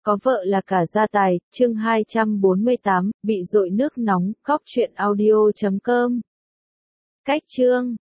Có vợ là cả gia tài, chương 248, bị dội nước nóng, góc truyện audio.com. Cách chương